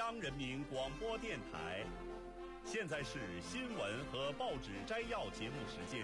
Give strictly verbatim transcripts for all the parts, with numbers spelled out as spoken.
央人民广播电台。现在是新闻和报纸摘要节目时间。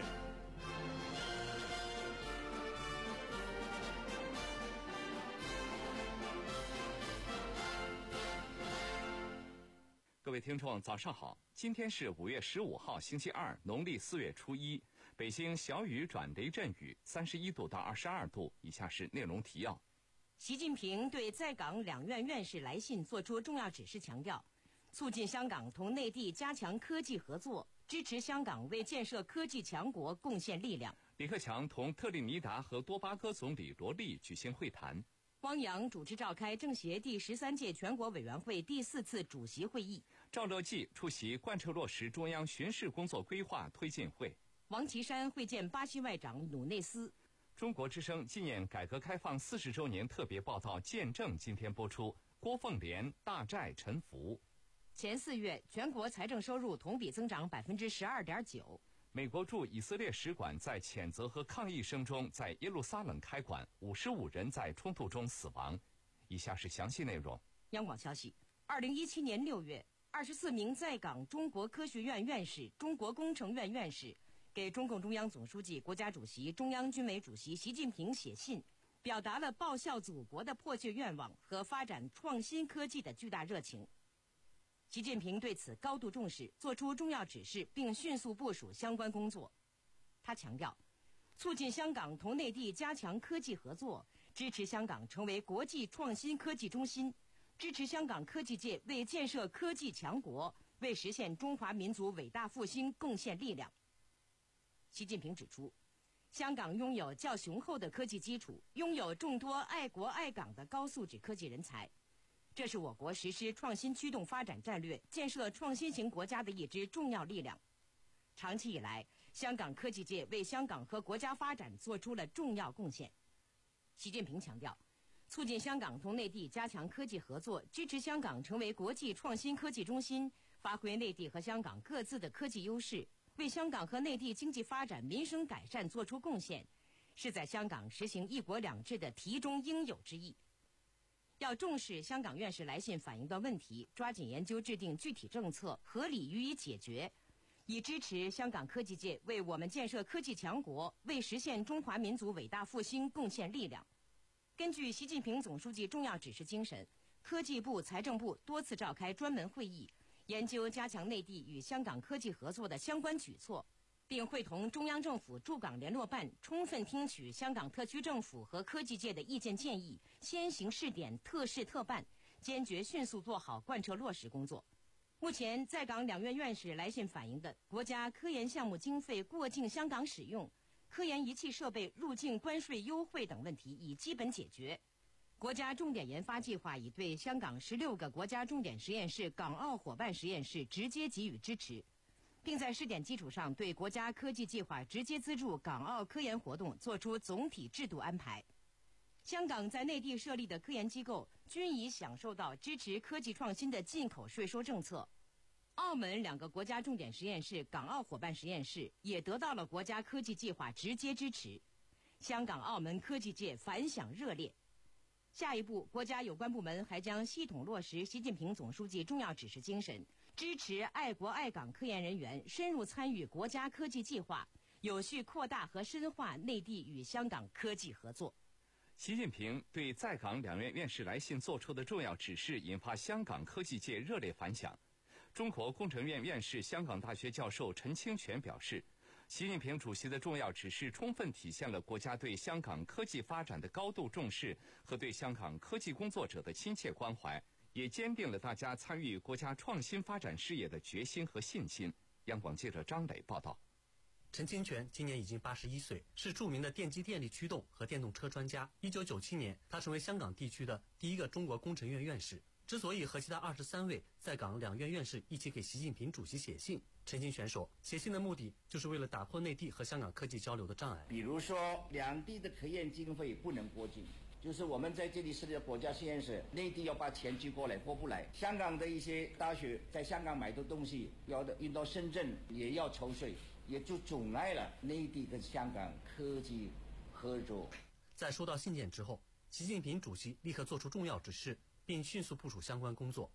各位听众早上好，今天是五月十五号星期二，农历四月初一，北京小雨转雷阵雨，三十一度到二十二度。以下是内容提要。 习近平对在港两院院士来信作出重要指示，强调促进香港同内地加强科技合作，支持香港为建设科技强国贡献力量。 李克强同特立尼达和多巴哥总理罗利举行会谈。 汪洋主持召开政协第十三届全国委员会第四次主席会议。 赵乐际出席贯彻落实中央巡视工作规划推进会。 王岐山会见巴西外长努内斯。 中国之声纪念改革开放四十周年特别报道《见证》今天播出。郭凤莲大债沉浮。 前四月全国财政收入同比增长百分之十二点九。 美国驻以色列使馆在谴责和抗议声中在耶路撒冷开馆，五十五人在冲突中死亡。以下是详细内容。 央广消息，二零一七年六月，二十四名在港中国科学院院士、中国工程院院士给中共中央总书记、国家主席、中央军委主席习近平写信，表达了报效祖国的迫切愿望和发展创新科技的巨大热情。习近平对此高度重视，作出重要指示，并迅速部署相关工作。他强调，促进香港同内地加强科技合作，支持香港成为国际创新科技中心，支持香港科技界为建设科技强国、为实现中华民族伟大复兴贡献力量。习近平指出，香港拥有较雄厚的科技基础，拥有众多爱国爱港的高素质科技人才，这是我国实施创新驱动发展战略、建设创新型国家的一支重要力量。长期以来，香港科技界为香港和国家发展做出了重要贡献。习近平强调，促进香港同内地加强科技合作，支持香港成为国际创新科技中心，发挥内地和香港各自的科技优势，为香港和内地经济发展、民生改善做出贡献，是在香港实行一国两制的题中应有之义。要重视香港院士来信反映的问题，抓紧研究制定具体政策，合理予以解决，以支持香港科技界为我们建设科技强国、为实现中华民族伟大复兴贡献力量。根据习近平总书记重要指示精神，科技部、财政部多次召开专门会议，研究加强内地与香港科技合作的相关举措，并会同中央政府驻港联络办充分听取香港特区政府和科技界的意见建议，先行试点，特事特办，坚决迅速做好贯彻落实工作。目前在港两院院士来信反映的国家科研项目经费过境香港使用、科研仪器设备入境关税优惠等问题已基本解决。国家重点研发计划已对香港十六个国家重点实验室、港澳伙伴实验室直接给予支持，并在试点基础上对国家科技计划直接资助港澳科研活动作出总体制度安排。香港在内地设立的科研机构均已享受到支持科技创新的进口税收政策。澳门两个国家重点实验室、港澳伙伴实验室也得到了国家科技计划直接支持，香港、澳门科技界反响热烈。下一步，国家有关部门还将系统落实习近平总书记重要指示精神，支持爱国爱港科研人员深入参与国家科技计划，有序扩大和深化内地与香港科技合作。 习近平对在港两院院士来信作出的重要指示引发香港科技界热烈反响。中国工程院院士、香港大学教授陈清泉表示，习近平主席的重要指示充分体现了国家对香港科技发展的高度重视和对香港科技工作者的亲切关怀，也坚定了大家参与国家创新发展事业的决心和信心。央广记者张磊报道。 陈清泉今年已经八十一岁，是著名的电机电力驱动和电动车专家。一九九七年，他成为香港地区的第一个中国工程院院士。之所以和其他二十三位在港两院院士一起给习近平主席写信，陈清泉说，写信的目的就是为了打破内地和香港科技交流的障碍。 比如说，两地的科研经费不能过境，就是我们在这里设立的国家实验室，内地要把钱寄过来，过不来。香港的一些大学在香港买的东西要运到深圳，也要抽税，也就阻碍了内地跟香港科技合作。 在收到信件之后，习近平主席立刻作出重要指示，并迅速部署相关工作。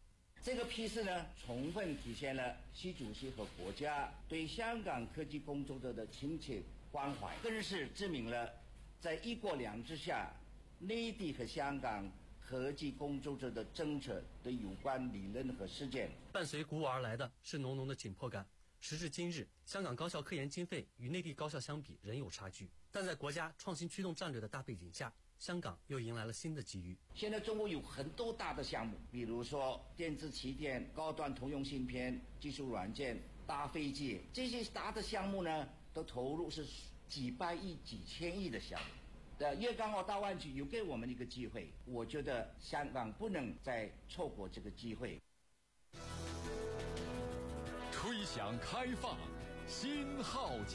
这个批示呢，充分体现了习主席和国家对香港科技工作者的亲切关怀，更是证明了在一国两制下，内地和香港科技工作者的政策的有关理论和实践。 伴随鼓舞而来的是浓浓的紧迫感。时至今日，香港高校科研经费与内地高校相比仍有差距，但在国家创新驱动战略的大背景下，香港又迎来了新的机遇。 现在中国有很多大的项目，比如说电子旗舰、高端通用芯片、技术软件、大飞机，这些大的项目呢，都投入是几百亿、几千亿的项目。的粤港澳大湾区有给我们一个机会，我觉得香港不能再错过这个机会。 吹响开放新号角。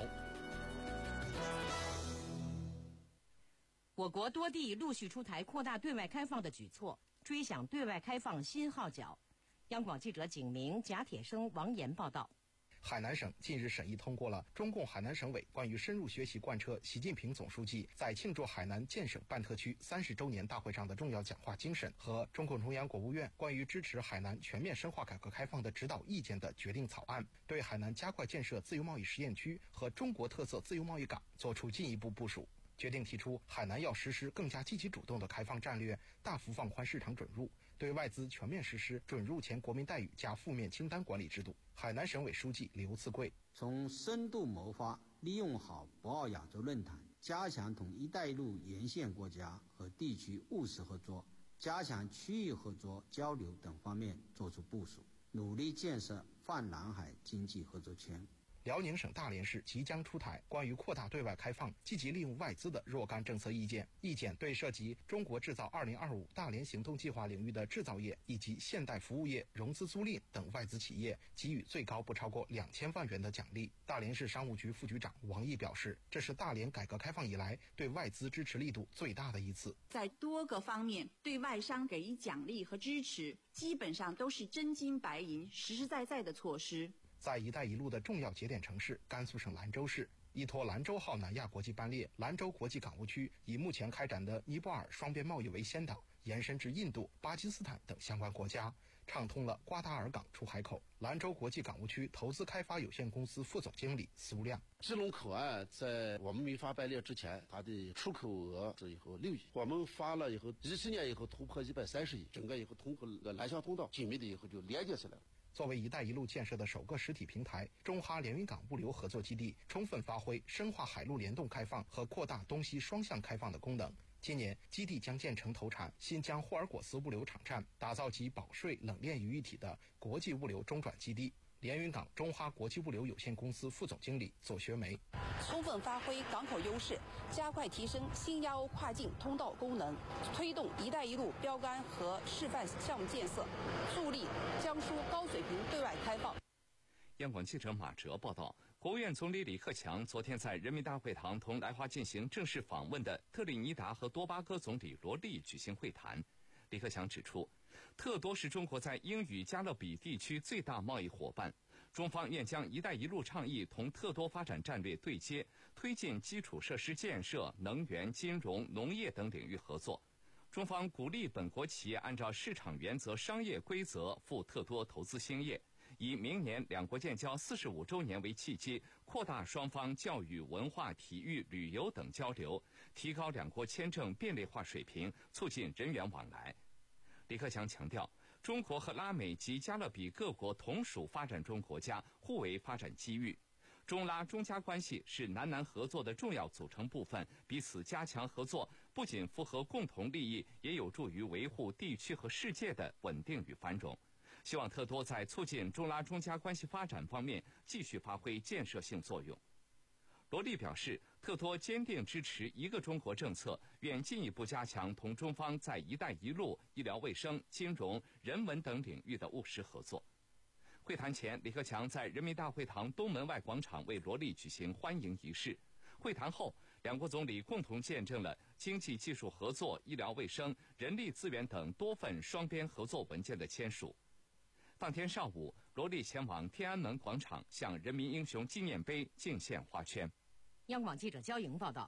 我国多地陆续出台扩大对外开放的举措，吹响对外开放新号角。央广记者景明、贾铁生、王岩报道。 海南省近日审议通过了中共海南省委关于深入学习贯彻习近平总书记在庆祝海南建省办特区三十周年大会上的重要讲话精神和中共中央国务院关于支持海南全面深化改革开放的指导意见的决定草案，对海南加快建设自由贸易实验区和中国特色自由贸易港作出进一步部署。决定提出，海南要实施更加积极主动的开放战略，大幅放宽市场准入，对外资全面实施准入前国民待遇加负面清单管理制度。海南省委书记刘赐贵： 从深度谋发，利用好博鳌亚洲论坛，加强同“一带一路”沿线国家和地区务实合作，加强区域合作交流等方面作出部署，努力建设泛南海经济合作圈。 辽宁省大连市即将出台关于扩大对外开放、积极利用外资的若干政策意见。意见对涉及中国制造二零二五大连行动计划领域的制造业以及现代服务业、融资租赁等外资企业给予最高不超过两千万元的奖励。大连市商务局副局长王毅表示，这是大连改革开放以来对外资支持力度最大的一次。 在多个方面对外商给予奖励和支持，基本上都是真金白银、实实在在的措施。 在“一带一路”的重要节点城市甘肃省兰州市，依托兰州号南亚国际班列，兰州国际港务区以目前开展的尼泊尔双边贸易为先导，延伸至印度、巴基斯坦等相关国家，畅通了瓜达尔港出海口。兰州国际港务区投资开发有限公司副总经理苏亮： 基隆口岸在我们没发班列之前，它的出口额是以后六亿，我们发了以后，一七年以后突破一百三十亿，整个以后通过了南向通道，紧密的以后就连接起来了。 作为“一带一路”建设的首个实体平台，中哈连云港物流合作基地充分发挥深化海陆联动开放和扩大东西双向开放的功能。今年，基地将建成投产新疆霍尔果斯物流场站，打造集保税冷链于一体的国际物流中转基地。连云港中哈国际物流有限公司副总经理左学梅： 充分发挥港口优势，加快提升新亚欧跨境通道功能，推动“一带一路”标杆和示范项目建设，助力江苏高水平对外开放。 央广记者马哲报道，国务院总理李克强昨天在人民大会堂同来华进行正式访问的特立尼达和多巴哥总理罗利举行会谈。李克强指出，特多是中国在英语加勒比地区最大贸易伙伴，中方愿将“一带一路”倡议同特多发展战略对接，推进基础设施建设、能源、金融、农业等领域合作。中方鼓励本国企业按照市场原则、商业规则赴特多投资兴业，以明年两国建交四十五周年为契机，扩大双方教育、文化、体育、旅游等交流，提高两国签证便利化水平，促进人员往来。李克强强调，中国和拉美及加勒比各国同属发展中国家，互为发展机遇。中拉中加关系是南南合作的重要组成部分，彼此加强合作，不仅符合共同利益，也有助于维护地区和世界的稳定与繁荣。希望特多在促进中拉中加关系发展方面继续发挥建设性作用。罗利表示，特多坚定支持一个中国政策，愿进一步加强同中方在“一带一路”、医疗卫生、金融、人文等领域的务实合作。会谈前，李克强在人民大会堂东门外广场为罗利举行欢迎仪式。会谈后，两国总理共同见证了经济技术合作、医疗卫生、人力资源等多份双边合作文件的签署。当天上午，罗利前往天安门广场向人民英雄纪念碑敬献花圈。 央广记者焦莹报道，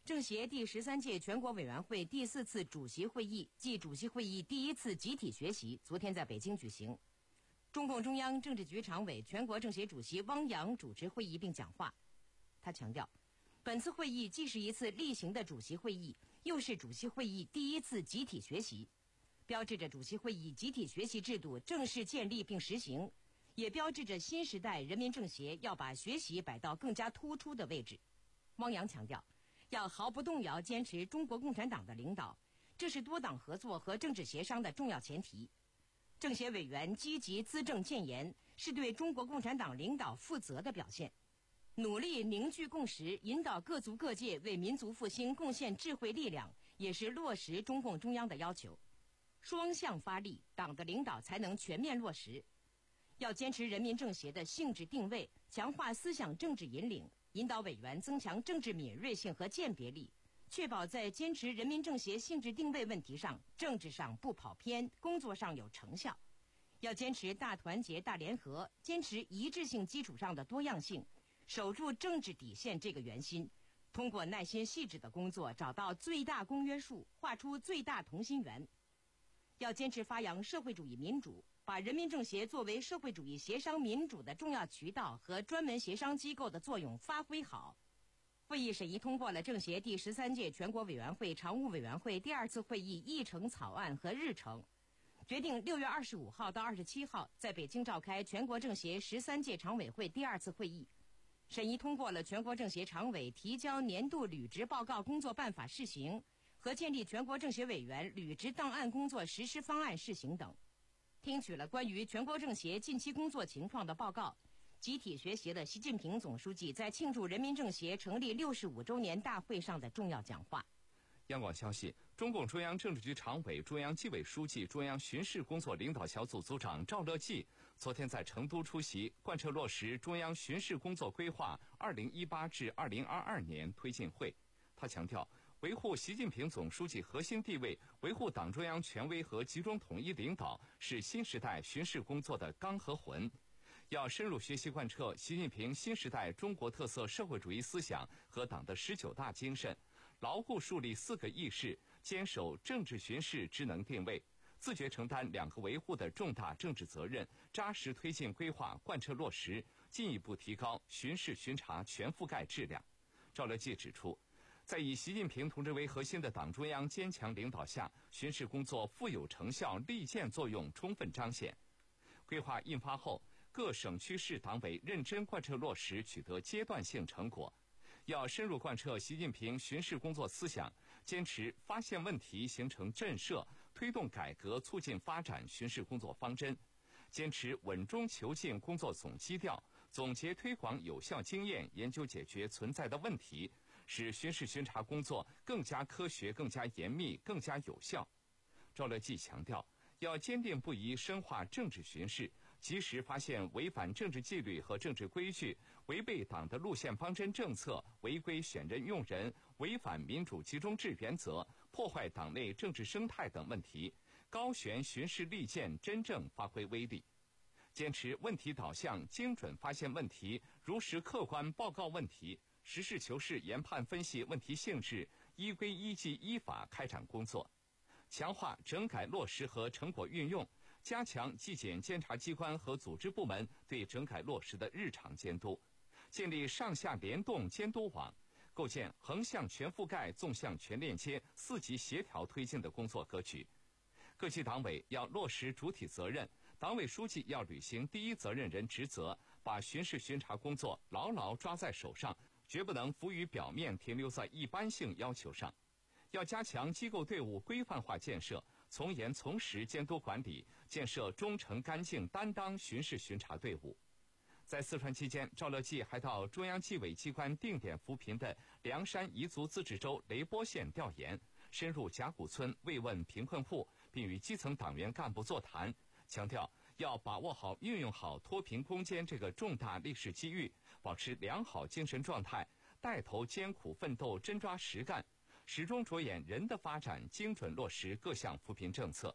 政协第十三届全国委员会第四次主席会议暨主席会议第一次集体学习昨天在北京举行。中共中央政治局常委、全国政协主席汪洋主持会议并讲话。他强调，本次会议既是一次例行的主席会议，又是主席会议第一次集体学习，标志着主席会议集体学习制度正式建立并实行，也标志着新时代人民政协要把学习摆到更加突出的位置。汪洋强调，要毫不动摇坚持中国共产党的领导，这是多党合作和政治协商的重要前提。政协委员积极资政建言，是对中国共产党领导负责的表现。努力凝聚共识，引导各族各界为民族复兴贡献智慧力量，也是落实中共中央的要求。双向发力，党的领导才能全面落实。要坚持人民政协的性质定位，强化思想政治引领，引导委员增强政治敏锐性和鉴别力，确保在坚持人民政协性质定位问题上，政治上不跑偏，工作上有成效。要坚持大团结大联合，坚持一致性基础上的多样性，守住政治底线这个圆心，通过耐心细致的工作，找到最大公约数，画出最大同心圆。要坚持发扬社会主义民主，把人民政协作为社会主义协商民主的重要渠道和专门协商机构的作用发挥好。会议审议通过了政协第十三届全国委员会常务委员会第二次会议议程草案和日程，决定六月二十五号到二十七号在北京召开全国政协十三届常委会第二次会议，审议通过了全国政协常委提交年度履职报告工作办法试行和建立全国政协委员履职档案工作实施方案试行等，听取了关于全国政协近期工作情况的报告。集体学习了习近平总书记在庆祝人民政协成立六十五周年大会上的重要讲话。 央广消息，中共中央政治局常委、中央纪委书记、中央巡视工作领导小组组长赵乐际昨天在成都出席贯彻落实中央巡视工作规划二零一八至二零二二年推进会。他强调，维护习近平总书记核心地位，维护党中央权威和集中统一领导，是新时代巡视工作的纲和魂。要深入学习贯彻习近平新时代中国特色社会主义思想和党的十九大精神，牢固树立四个意识，坚守政治巡视职能定位，自觉承担两个维护的重大政治责任，扎实推进规划贯彻落实，进一步提高巡视巡查全覆盖质量。赵乐际指出，在以习近平同志为核心的党中央坚强领导下，巡视工作富有成效，利剑作用充分彰显。规划印发后，各省区市党委认真贯彻落实，取得阶段性成果。要深入贯彻习近平巡视工作思想，坚持发现问题形成震慑，推动改革促进发展巡视工作方针，坚持稳中求进工作总基调，总结推广有效经验，研究解决存在的问题，使巡视巡查工作更加科学、更加严密、更加有效。赵乐际强调，要坚定不移深化政治巡视，及时发现违反政治纪律和政治规矩、违背党的路线方针政策、违规选任用人、违反民主集中制原则、破坏党内政治生态等问题，高悬巡视利剑，真正发挥威力。坚持问题导向，精准发现问题，如实客观报告问题，实事求是研判分析问题性质，依规依纪依法开展工作。强化整改落实和成果运用，加强纪检监察机关和组织部门对整改落实的日常监督，建立上下联动监督网，构建横向全覆盖、纵向全链接、四级协调推进的工作格局。各级党委要落实主体责任，党委书记要履行第一责任人职责，把巡视巡查工作牢牢抓在手上，绝不能浮于表面，停留在一般性要求上。要加强机构队伍规范化建设，从严从实监督管理，建设忠诚干净担当巡视巡查队伍。在四川期间，赵乐际还到中央纪委机关定点扶贫的凉山彝族自治州雷波县调研，深入甲骨村慰问贫困户，并与基层党员干部座谈，强调要把握好、运用好脱贫攻坚这个重大历史机遇，保持良好精神状态，带头艰苦奋斗，真抓实干，始终着眼人的发展，精准落实各项扶贫政策，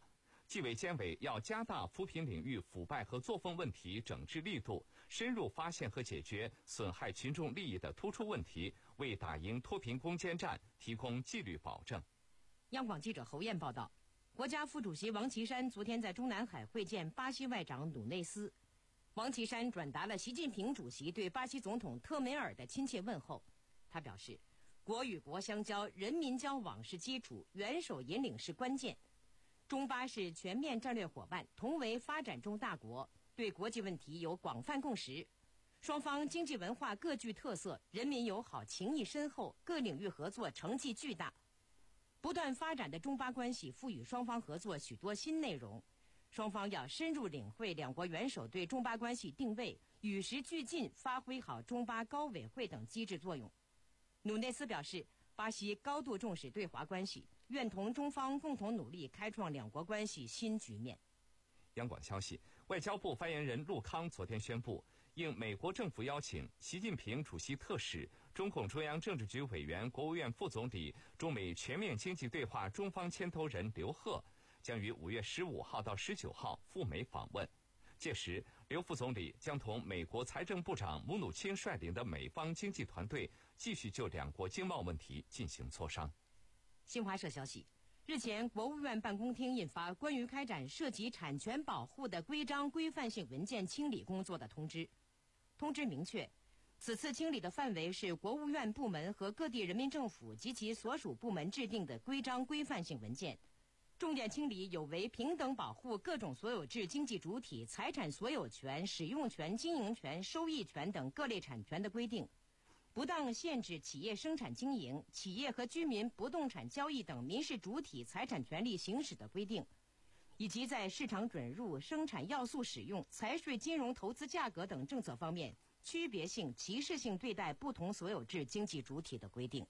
纪委监委要加大扶贫领域腐败和作风问题整治力度，深入发现和解决损害群众利益的突出问题，为打赢脱贫攻坚战提供纪律保证。 央广记者侯燕报道，国家副主席王岐山昨天在中南海会见巴西外长努内斯。王岐山转达了习近平主席对巴西总统特梅尔的亲切问候。他表示，国与国相交，人民交往是基础，元首引领是关键。中巴是全面战略伙伴，同为发展中大国，对国际问题有广泛共识。双方经济文化各具特色，人民友好情谊深厚，各领域合作成绩巨大。不断发展的中巴关系赋予双方合作许多新内容，双方要深入领会两国元首对中巴关系定位，与时俱进，发挥好中巴高委会等机制作用。努内斯表示，巴西高度重视对华关系，愿同中方共同努力开创两国关系新局面。 央广消息，外交部发言人陆康昨天宣布，应美国政府邀请，习近平主席特使、中共中央政治局委员、国务院副总理、中美全面经济对话中方牵头人刘鹤将于五月十五号到十九号赴美访问。届时，刘副总理将同美国财政部长姆努钦率领的美方经济团队继续就两国经贸问题进行磋商。 新华社消息，日前，国务院办公厅印发关于开展涉及产权保护的规章规范性文件清理工作的通知。通知明确，此次清理的范围是国务院部门和各地人民政府及其所属部门制定的规章规范性文件。重点清理有违平等保护各种所有制经济主体财产所有权、使用权、经营权、收益权等各类产权的规定，不当限制企业生产经营、企业和居民不动产交易等民事主体财产权利行使的规定，以及在市场准入、生产要素使用、财税金融投资价格等政策方面区别性、歧视性对待不同所有制经济主体的规定。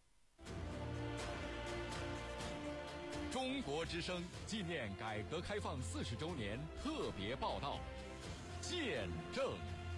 中国之声纪念改革开放四十周年特别报道，见证。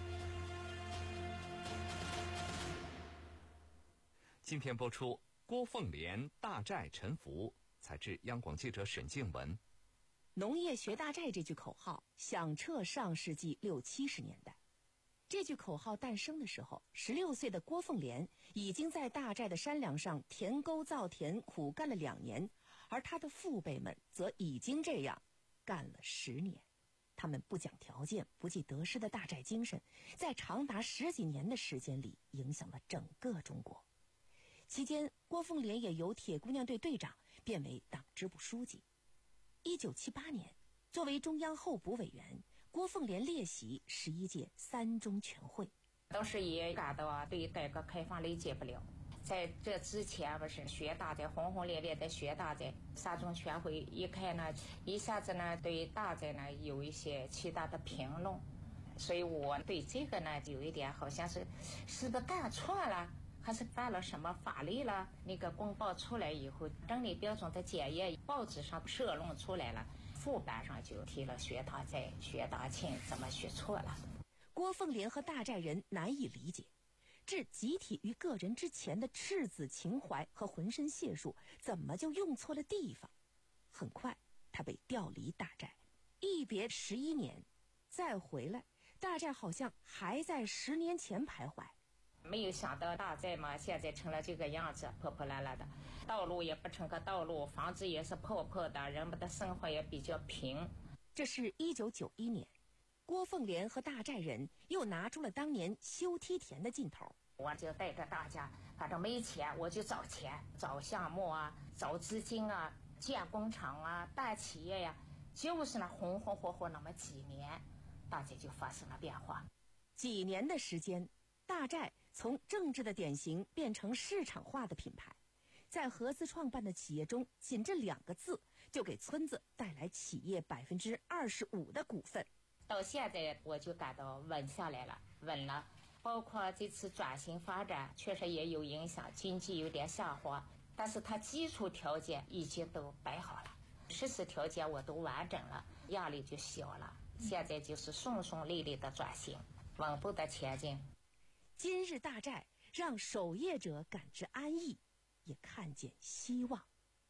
今天播出郭凤莲大债沉浮，采自央广记者沈静文。 农业学大债这句口号响彻上世纪六七十年代。这句口号诞生的时候，十六岁的郭凤莲已经在大寨的山梁上填沟造田苦干了两年，而他的父辈们则已经这样干了十年。他们不讲条件、不计得失的大寨精神，在长达十几年的时间里影响了整个中国。期间，郭凤莲也由铁姑娘队队长变为党支部书记。一九七八年，作为中央候补委员，郭凤莲列席十一届三中全会。 当时也感到啊，对改革开放理解不了。在这之前，不是学大寨轰轰烈烈的学大寨，三中全会一开呢，一下子呢对大寨呢有一些其他的评论，所以我对这个呢有一点好像是是不是干错了，还是犯了什么法律了？那个公报出来以后，整理标准的检验，报纸上社论出来了，副版上就提了学大寨、学大庆，怎么学错了？ 郭凤莲和大寨人难以理解，置集体于个人之前的赤子情怀和浑身解数，怎么就用错了地方？很快，他被调离大寨，一别十一年，再回来，大寨好像还在十年前徘徊。 没有想到大寨嘛，现在成了这个样子，破破烂烂的，道路也不成个道路，房子也是破破的，人们的生活也比较贫。 这是一九九一年，郭凤莲和大寨人又拿出了当年修梯田的劲头。 我就带着大家，反正没钱我就找钱，找项目啊，找资金啊，建工厂啊，办企业呀、啊，就是那红红火火那么几年，大寨就发生了变化。 几年的时间，大寨从政治的典型变成市场化的品牌，在合资创办的企业中，仅这两个字就给村子带来企业百分之二十五的股份。 到现在我就感到稳下来了，稳了。包括这次转型发展，确实也有影响，经济有点下滑，但是它基础条件已经都摆好了，实施条件我都完整了，压力就小了。现在就是顺顺利利的转型，稳步的前进。 今日大寨让守业者感知安逸，也看见希望。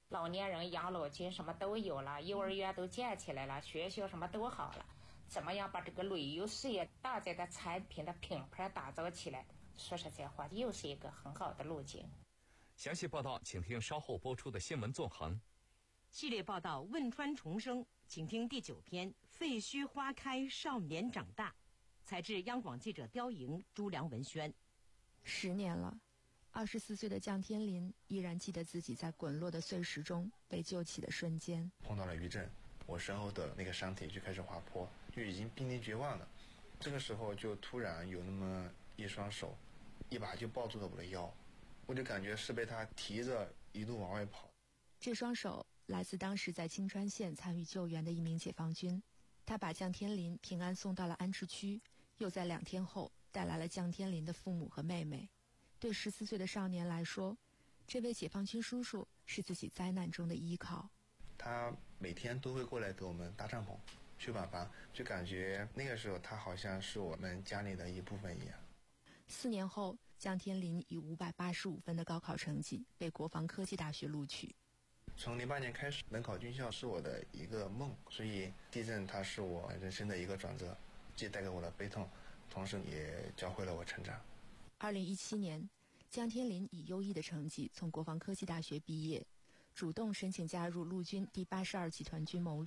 老年人养老金什么都有了，幼儿园都建起来了，学校什么都好了，怎么样把这个旅游事业大家的产品的品牌打造起来？说实在话，又是一个很好的路径。 详细报道，请听稍后播出的新闻纵横。 系列报道汶川重生，请听第九篇废墟花开，少年长大。采自央广记者刁莹、朱良文宣。 十年了，二十四岁的降天林依然记得自己在滚落的碎石中被救起的瞬间。 碰到了余震，我身后的那个山体就开始滑坡，就已经濒临绝望了。这个时候就突然有那么一双手，一把就抱住了我的腰，我就感觉是被他提着一路往外跑。 这双手来自当时在青川县参与救援的一名解放军，他把降天林平安送到了安置区，又在两天后带来了降天林的父母和妹妹。对十四岁的少年来说，这位解放军叔叔是自己灾难中的依靠。 他每天都会过来给我们搭帐篷、去板房，就感觉那个时候他好像是我们家里的一部分一样。 四年后，降天林以五百八十五分的高考成绩被国防科技大学录取。 从零八年开始，能考军校是我的一个梦，所以地震它是我人生的一个转折，既带给我了悲痛，同时也教会了我成长。 二零一七年，降天林以优异的成绩从国防科技大学毕业，主动申请加入陆军第八十二集团军某旅。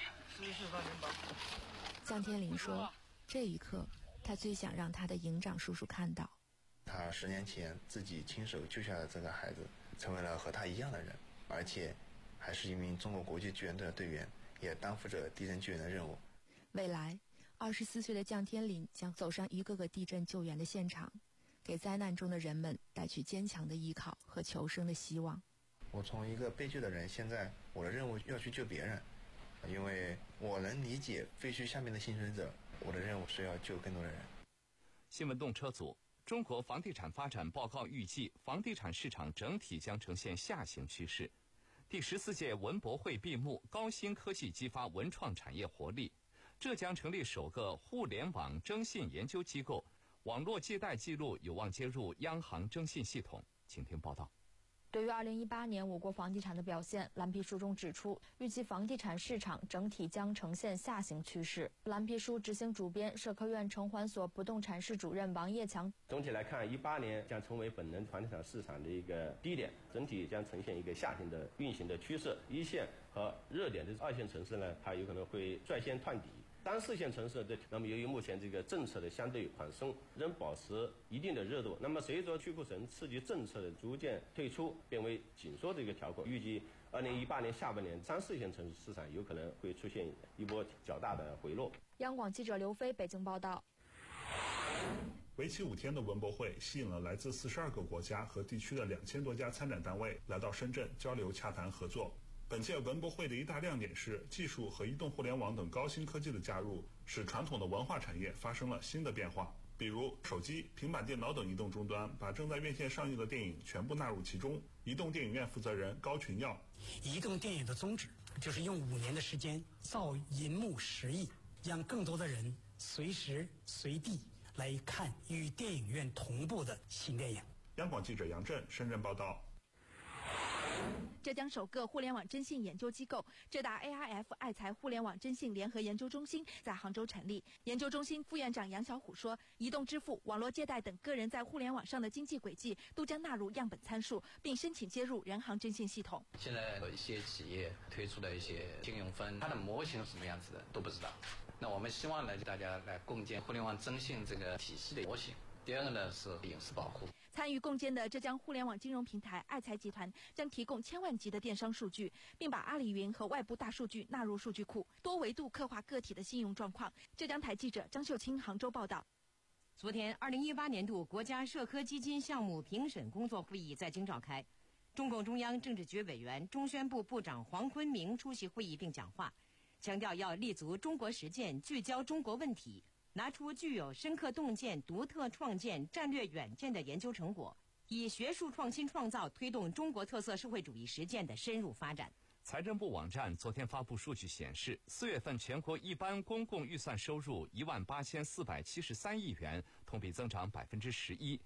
降天林说，这一刻他最想让他的营长叔叔看到， 他十年前自己亲手救下的这个孩子，成为了和他一样的人，而且还是一名中国国际救援队的队员，也担负着地震救援的任务。 未来，二十四岁的降天林将走上一个个地震救援的现场，给灾难中的人们带去坚强的依靠和求生的希望。 我从一个被救的人，现在我的任务要去救别人，因为我能理解废墟下面的幸存者，我的任务是要救更多的人。 新闻动车组，中国房地产发展报告预计，房地产市场整体将呈现下行趋势。第十四届文博会闭幕，高新科技激发文创产业活力。浙江成立首个互联网征信研究机构，网络借贷记录有望接入央行征信系统。请听报道。 对于二零一八年我国房地产的表现，蓝皮书中指出，预计房地产市场整体将呈现下行趋势。蓝皮书执行主编、社科院城环所不动产室主任王业强： 总体来看，一八年将成为本轮房地产市场的一个低点，整体将呈现一个下行的运行的趋势。一线和热点的二线城市呢，它有可能会率先探底。三四线城市的，那么由于目前这个政策的相对宽松，仍保持一定的热度。那么随着去库存刺激政策的逐渐退出，变为紧缩的一个调控，预计二零一八年下半年三四线城市市场有可能会出现一波较大的回落。 央广记者刘飞北京报道。 为期五天的文博会吸引了来自四十二个国家和地区的两千多家参展单位来到深圳交流洽谈合作。本届文博会的一大亮点是技术和移动互联网等高新科技的加入，使传统的文化产业发生了新的变化。比如手机、平板电脑等移动终端把正在院线上映的电影全部纳入其中。移动电影院负责人高群耀： 移动电影的宗旨就是用五年的时间造银幕十亿，让更多的人随时随地来看与电影院同步的新电影。 央广记者杨震深圳报道。 浙江首个互联网征信研究机构浙大 A R F 爱财互联网征信联合研究中心在杭州成立。研究中心副院长杨小虎说，移动支付、网络借贷等个人在互联网上的经济轨迹都将纳入样本参数，并申请接入人行征信系统。 现在有一些企业推出的一些信用分，它的模型是什么样子的都不知道。那我们希望呢，大家来共建互联网征信这个体系的模型。第二个呢是隐私保护。 参与共建的浙江互联网金融平台爱财集团将提供千万级的电商数据，并把阿里云和外部大数据纳入数据库，多维度刻画个体的信用状况。浙江台记者张秀清杭州报道。 昨天，二零一八年度国家社科基金项目评审工作会议在京召开，中共中央政治局委员、中宣部部长黄坤明出席会议并讲话，强调要立足中国实践，聚焦中国问题，拿出具有深刻洞见、独特创建、战略远见的研究成果，以学术创新创造推动中国特色社会主义实践的深入发展。 财政部网站昨天发布数据显示，四月份全国一般公共预算收入一万八千四百七十三亿元，同比增长百分之十一。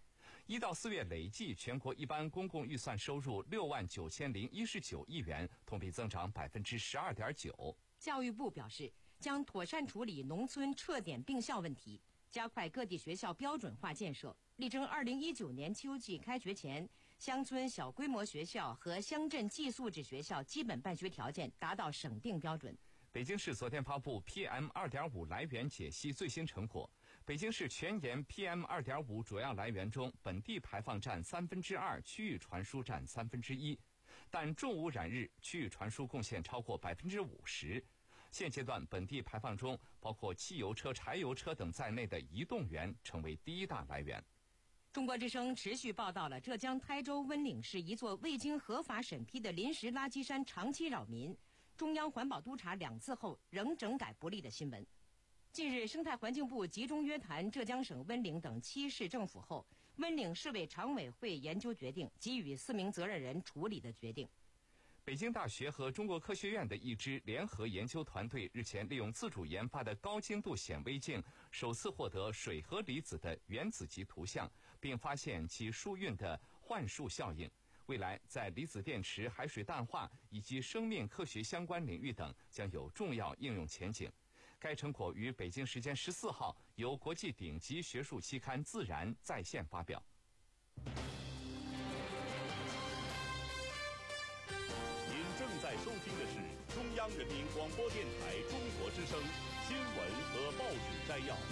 一到四月累计全国一般公共预算收入六万九千零一十九亿元，同比增长百分之十二点九。 教育部表示，将妥善处理农村撤点并校问题，加快各地学校标准化建设，力争二零一九年秋季开学前，乡村小规模学校和乡镇寄宿制学校基本办学条件达到省定标准。 北京市昨天发布 P M 二点五 来源解析最新成果。北京市全年 P M 二点五 主要来源中，本地排放占三分之二，区域传输占三分之一，但重污染日区域传输贡献超过百分之五十。现阶段，本地排放中包括汽油车、柴油车等在内的移动源成为第一大来源。 中国之声持续报道了浙江台州温岭市一座未经合法审批的临时垃圾山长期扰民，中央环保督察两次后仍整改不力的新闻。近日，生态环境部集中约谈浙江省温岭等七市政府后，温岭市委常委会研究决定给予四名责任人处理的决定。 北京大学和中国科学院的一支联合研究团队日前利用自主研发的高精度显微镜，首次获得水合离子的原子级图像，并发现其疏运的幻术效应。未来在离子电池、海水淡化以及生命科学相关领域等将有重要应用前景。该成果于北京时间十四号由国际顶级学术期刊《自然》在线发表。 正在收听的是中央人民广播电台中国之声新闻和报纸摘要。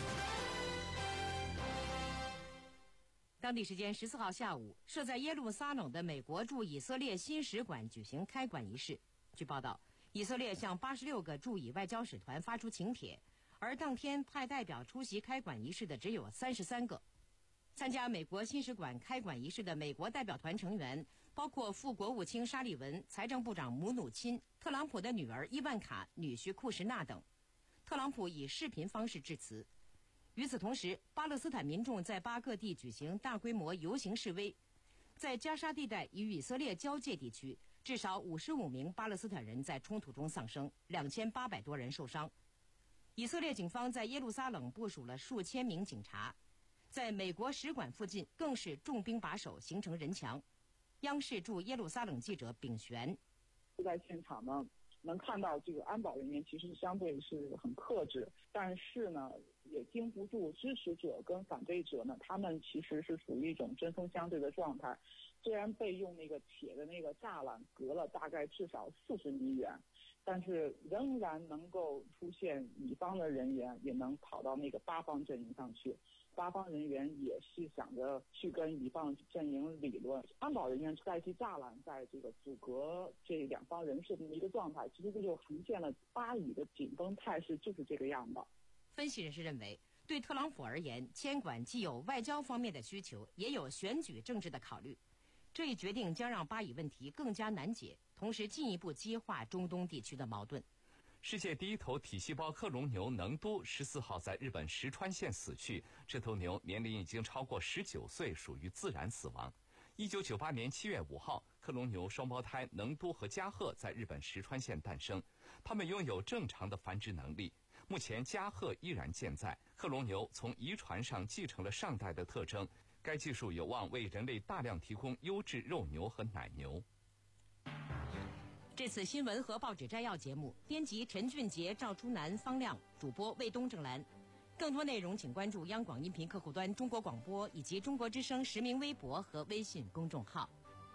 当地时间十四号下午，设在耶路撒冷的美国驻以色列新使馆举行开馆仪式。据报道，以色列向八十六个驻以外交使团发出请帖，而当天派代表出席开馆仪式的只有三十三个。参加美国新使馆开馆仪式的美国代表团成员包括副国务卿沙利文、财政部长姆努钦、特朗普的女儿伊万卡、女婿库什纳等。特朗普以视频方式致辞。与此同时，巴勒斯坦民众在巴各地举行大规模游行示威。在加沙地带与以色列交界地区，至少五十五名巴勒斯坦人在冲突中丧生，两千八百多人受伤。以色列警方在耶路撒冷部署了数千名警察，在美国使馆附近更是重兵把守，形成人墙。央视驻耶路撒冷记者秉璇在现场呢，能看到这个安保人员其实相对是很克制，但是呢，也经不住支持者跟反对者呢，他们其实是属于一种针锋相对的状态。虽然被用那个铁的那个栅栏隔了大概至少四十米远，但是仍然能够出现乙方的人员也能跑到那个八方阵营上去。八方人员也是想着去跟乙方阵营理论，安保人员代替栅栏，在这个阻隔这两方人士的一个状态，其实这就呈现了巴以的紧绷态势就是这个样的。 分析人士认为，对特朗普而言，监管既有外交方面的需求，也有选举政治的考虑。这一决定将让巴以问题更加难解，同时进一步激化中东地区的矛盾。 世界第一头体细胞克隆牛能都十四号在日本石川县死去，这头牛年龄已经超过十九岁，属于自然死亡。一九九八年七月五号，克隆牛双胞胎能都和加贺在日本石川县诞生，它们拥有正常的繁殖能力。目前加贺依然健在，克隆牛从遗传上继承了上代的特征，该技术有望为人类大量提供优质肉牛和奶牛。 这次新闻和报纸摘要节目，编辑陈俊杰、赵初南、方亮，主播魏东正兰。更多内容请关注央广音频客户端中国广播以及中国之声实名微博和微信公众号。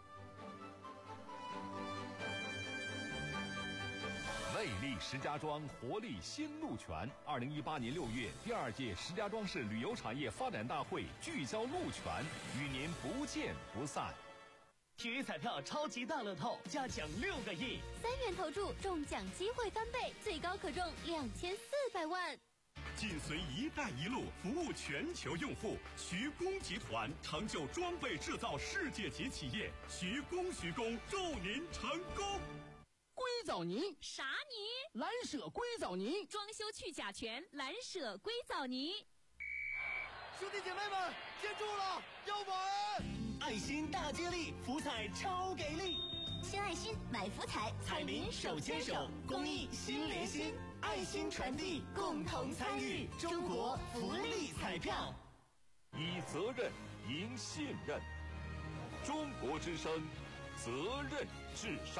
魅力石家庄，活力新路权。二零一八年六月，第二届石家庄市旅游产业发展大会聚焦路权，与您不见不散。 体育彩票超级大乐透加奖六个亿， 三元投注中奖机会翻倍，最高可中两千四百万。 紧随“一带一路”，服务全球用户，徐工集团成就装备制造世界级企业，徐工徐工祝您成功。 硅藻泥啥泥？ 蓝舍硅藻泥， 装修去甲醛，蓝舍硅藻泥。 兄弟姐妹们，接住了，要玩！爱心大接力，福彩超给力！ 献爱心，买福彩， 彩民手牵手，公益心连心，爱心传递，共同参与中国福利彩票。 以责任、 赢信任。中国之声，责任至上。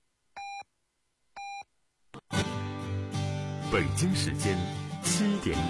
北京时间七点整。